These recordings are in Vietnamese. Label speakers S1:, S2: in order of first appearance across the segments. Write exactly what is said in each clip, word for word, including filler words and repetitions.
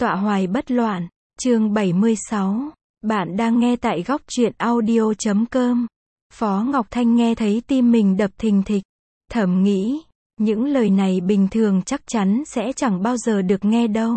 S1: Tọa hoài bất loạn, chương bảy mươi sáu. Bạn đang nghe tại góc truyện audio chấm com. Phó Ngọc Thanh nghe thấy tim mình đập thình thịch. Thầm nghĩ, những lời này bình thường chắc chắn sẽ chẳng bao giờ được nghe đâu.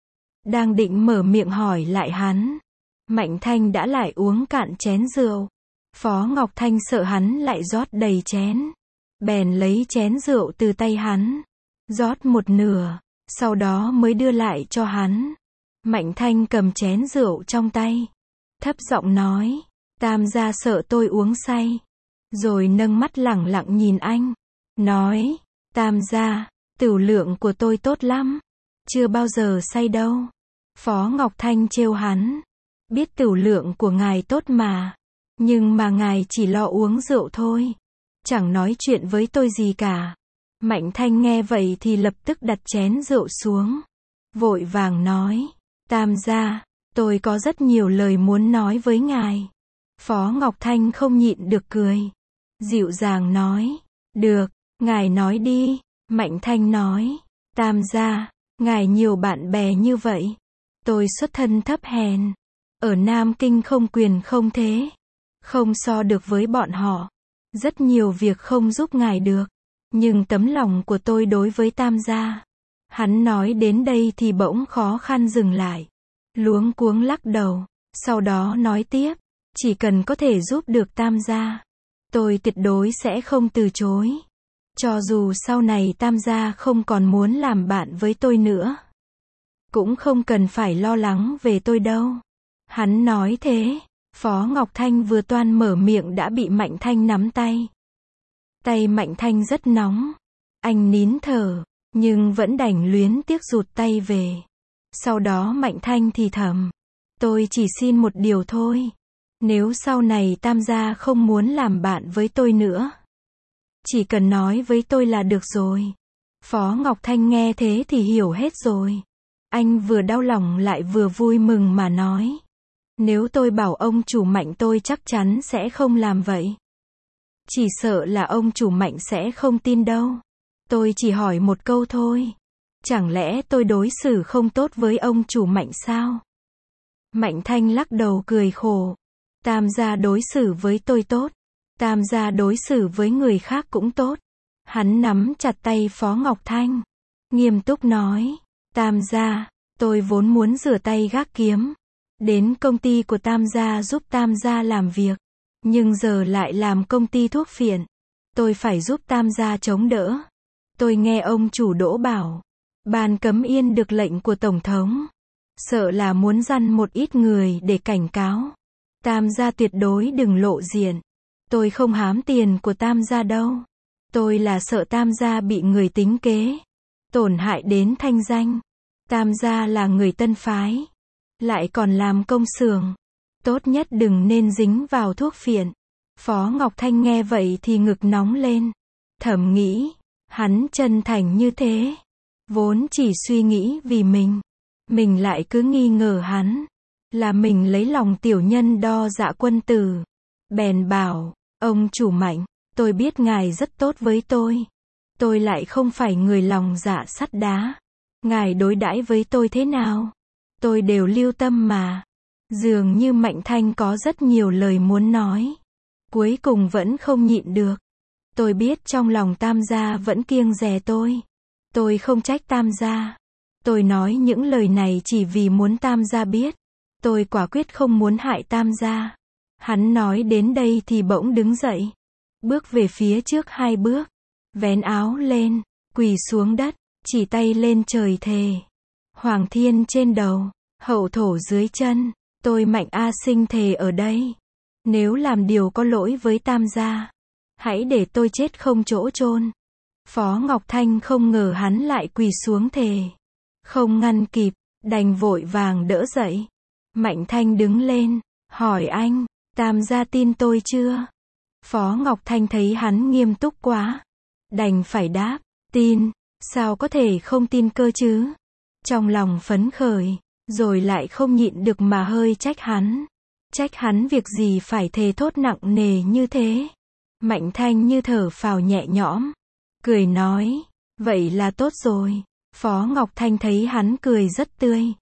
S1: Đang định mở miệng hỏi lại hắn. Mạnh Thanh đã lại uống cạn chén rượu. Phó Ngọc Thanh sợ hắn lại rót đầy chén. Bèn lấy chén rượu từ tay hắn. Rót một nửa. Sau đó mới đưa lại cho hắn. Mạnh Thanh cầm chén rượu trong tay. Thấp giọng nói. Tam gia sợ tôi uống say. Rồi nâng mắt lẳng lặng nhìn anh. Nói. Tam gia, tửu lượng của tôi tốt lắm. Chưa bao giờ say đâu. Phó Ngọc Thanh trêu hắn. Biết tửu lượng của ngài tốt mà. Nhưng mà ngài chỉ lo uống rượu thôi. Chẳng nói chuyện với tôi gì cả. Mạnh Thanh nghe vậy thì lập tức đặt chén rượu xuống. Vội vàng nói. Tam gia, tôi có rất nhiều lời muốn nói với ngài. Phó Ngọc Thanh không nhịn được cười. Dịu dàng nói. Được, ngài nói đi. Mạnh Thanh nói. Tam gia, ngài nhiều bạn bè như vậy. Tôi xuất thân thấp hèn. Ở Nam Kinh không quyền không thế. Không so được với bọn họ. Rất nhiều việc không giúp ngài được. Nhưng tấm lòng của tôi đối với tam gia. Hắn nói đến đây thì bỗng khó khăn dừng lại. Luống cuống lắc đầu. Sau đó nói tiếp. Chỉ cần có thể giúp được tam gia. Tôi tuyệt đối sẽ không từ chối. Cho dù sau này tam gia không còn muốn làm bạn với tôi nữa. Cũng không cần phải lo lắng về tôi đâu. Hắn nói thế. Phó Ngọc Thanh vừa toan mở miệng đã bị Mạnh Thanh nắm tay. Tay Mạnh Thanh rất nóng. Anh nín thở. Nhưng vẫn đành luyến tiếc rụt tay về. Sau đó Mạnh Thanh thì thầm. Tôi chỉ xin một điều thôi. Nếu sau này tam gia không muốn làm bạn với tôi nữa. Chỉ cần nói với tôi là được rồi. Phó Ngọc Thanh nghe thế thì hiểu hết rồi. Anh vừa đau lòng lại vừa vui mừng mà nói. Nếu tôi bảo ông chủ Mạnh tôi chắc chắn sẽ không làm vậy. Chỉ sợ là ông chủ Mạnh sẽ không tin đâu. Tôi chỉ hỏi một câu thôi. Chẳng lẽ tôi đối xử không tốt với ông chủ Mạnh sao? Mạnh Thanh lắc đầu cười khổ. Tam gia đối xử với tôi tốt. Tam gia đối xử với người khác cũng tốt. Hắn nắm chặt tay Phó Ngọc Thanh. Nghiêm túc nói. Tam gia, tôi vốn muốn rửa tay gác kiếm. Đến công ty của tam gia giúp tam gia làm việc. Nhưng giờ lại làm công ty thuốc phiện. Tôi phải giúp tam gia chống đỡ. Tôi nghe ông chủ Đỗ bảo. Ban cấm yên được lệnh của Tổng thống. Sợ là muốn dằn một ít người để cảnh cáo. Tam gia tuyệt đối đừng lộ diện. Tôi không hám tiền của tam gia đâu. Tôi là sợ tam gia bị người tính kế. Tổn hại đến thanh danh. Tam gia là người tân phái. Lại còn làm công xưởng. Tốt nhất đừng nên dính vào thuốc phiện. Phó Ngọc Thanh nghe vậy thì ngực nóng lên. Thầm nghĩ. Hắn chân thành như thế. Vốn chỉ suy nghĩ vì mình. Mình lại cứ nghi ngờ hắn. Là mình lấy lòng tiểu nhân đo dạ quân tử. Bèn bảo. Ông chủ Mạnh. Tôi biết ngài rất tốt với tôi. Tôi lại không phải người lòng dạ sắt đá. Ngài đối đãi với tôi thế nào? Tôi đều lưu tâm mà. Dường như Mạnh Thanh có rất nhiều lời muốn nói. Cuối cùng vẫn không nhịn được. Tôi biết trong lòng tam gia vẫn kiêng dè tôi. Tôi không trách tam gia. Tôi nói những lời này chỉ vì muốn tam gia biết. Tôi quả quyết không muốn hại tam gia. Hắn nói đến đây thì bỗng đứng dậy. Bước về phía trước hai bước. Vén áo lên. Quỳ xuống đất. Chỉ tay lên trời thề. Hoàng thiên trên đầu. Hậu thổ dưới chân. Tôi Mạnh A Sinh thề ở đây. Nếu làm điều có lỗi với tam gia. Hãy để tôi chết không chỗ chôn. Phó Ngọc Thanh không ngờ hắn lại quỳ xuống thề. Không ngăn kịp. Đành vội vàng đỡ dậy. Mạnh Thanh đứng lên. Hỏi anh. Tam gia tin tôi chưa? Phó Ngọc Thanh thấy hắn nghiêm túc quá. Đành phải đáp. Tin. Sao có thể không tin cơ chứ? Trong lòng phấn khởi. Rồi lại không nhịn được mà hơi trách hắn. Trách hắn việc gì phải thề thốt nặng nề như thế. Mạnh Thanh như thở phào nhẹ nhõm. Cười nói. Vậy là tốt rồi. Phó Ngọc Thanh thấy hắn cười rất tươi.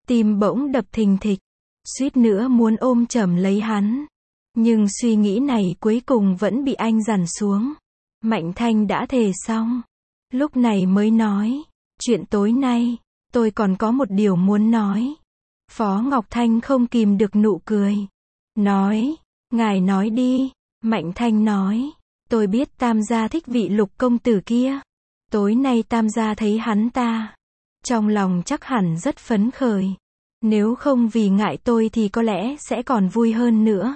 S1: Tim bỗng đập thình thịch, suýt nữa muốn ôm chầm lấy hắn. Nhưng suy nghĩ này cuối cùng vẫn bị anh dằn xuống. Mạnh Thanh đã thề xong. Lúc này mới nói, chuyện tối nay, tôi còn có một điều muốn nói. Phó Ngọc Thanh không kìm được nụ cười. Nói, ngài nói đi. Mạnh Thanh nói, tôi biết Tam gia thích vị Lục công tử kia. Tối nay Tam gia thấy hắn ta, trong lòng chắc hẳn rất phấn khởi. Nếu không vì ngại tôi thì có lẽ sẽ còn vui hơn nữa.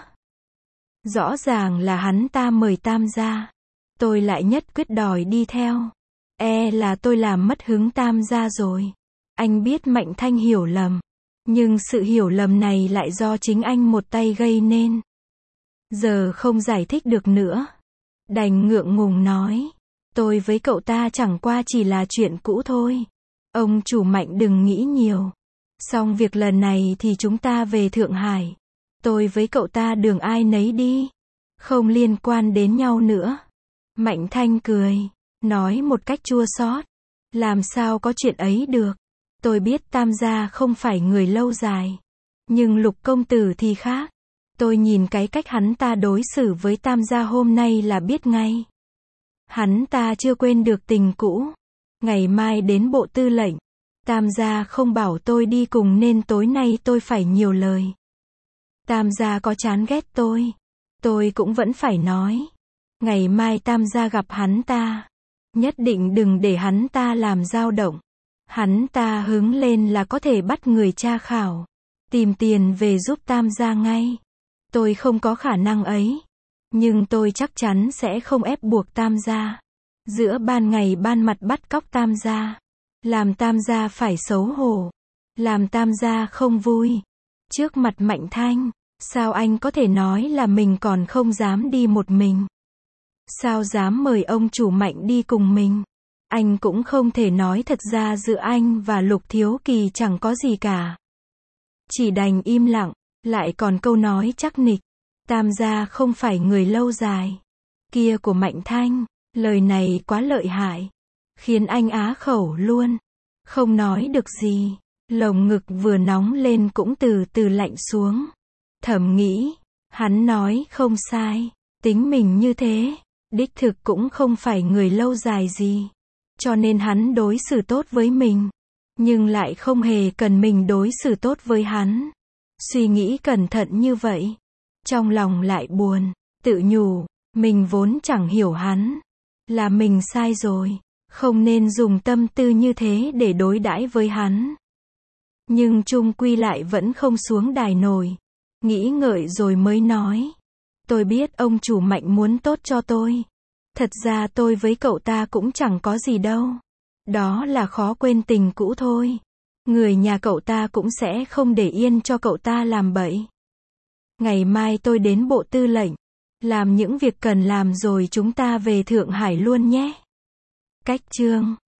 S1: Rõ ràng là hắn ta mời Tam gia, tôi lại nhất quyết đòi đi theo. E là tôi làm mất hứng Tam gia rồi. Anh biết Mạnh Thanh hiểu lầm, nhưng sự hiểu lầm này lại do chính anh một tay gây nên. Giờ không giải thích được nữa, đành ngượng ngùng nói, tôi với cậu ta chẳng qua chỉ là chuyện cũ thôi. Ông chủ Mạnh đừng nghĩ nhiều. Xong việc lần này thì chúng ta về Thượng Hải. Tôi với cậu ta đường ai nấy đi, không liên quan đến nhau nữa. Mạnh Thanh cười, nói một cách chua xót, làm sao có chuyện ấy được. Tôi biết Tam gia không phải người lâu dài, nhưng Lục công tử thì khác. Tôi nhìn cái cách hắn ta đối xử với Tam gia hôm nay là biết ngay. Hắn ta chưa quên được tình cũ. Ngày mai đến Bộ Tư lệnh, Tam gia không bảo tôi đi cùng nên tối nay tôi phải nhiều lời. Tam gia có chán ghét tôi, tôi cũng vẫn phải nói. Ngày mai Tam gia gặp hắn ta, nhất định đừng để hắn ta làm dao động. Hắn ta hứng lên là có thể bắt người tra khảo, tìm tiền về giúp Tam gia ngay. Tôi không có khả năng ấy, nhưng tôi chắc chắn sẽ không ép buộc Tam gia. Giữa ban ngày ban mặt bắt cóc Tam gia, làm Tam gia phải xấu hổ, làm Tam gia không vui. Trước mặt Mạnh Thanh, sao anh có thể nói là mình còn không dám đi một mình? Sao dám mời ông chủ Mạnh đi cùng mình? Anh cũng không thể nói thật ra giữa anh và Lục Thiếu Kỳ chẳng có gì cả. Chỉ đành im lặng, lại còn câu nói chắc nịch. Tam gia không phải người lâu dài. Kia của Mạnh Thanh, lời này quá lợi hại, khiến anh á khẩu luôn, không nói được gì. Lồng ngực vừa nóng lên cũng từ từ lạnh xuống. Thầm nghĩ, hắn nói không sai, tính mình như thế, đích thực cũng không phải người lâu dài gì. Cho nên hắn đối xử tốt với mình, nhưng lại không hề cần mình đối xử tốt với hắn. Suy nghĩ cẩn thận như vậy, trong lòng lại buồn, tự nhủ, mình vốn chẳng hiểu hắn, là mình sai rồi, không nên dùng tâm tư như thế để đối đãi với hắn. Nhưng chung quy lại vẫn không xuống đài nổi, nghĩ ngợi rồi mới nói, tôi biết ông chủ Mạnh muốn tốt cho tôi. Thật ra tôi với cậu ta cũng chẳng có gì đâu. Đó là khó quên tình cũ thôi. Người nhà cậu ta cũng sẽ không để yên cho cậu ta làm bậy. Ngày mai tôi đến Bộ Tư lệnh, làm những việc cần làm rồi chúng ta về Thượng Hải luôn nhé. Cách chương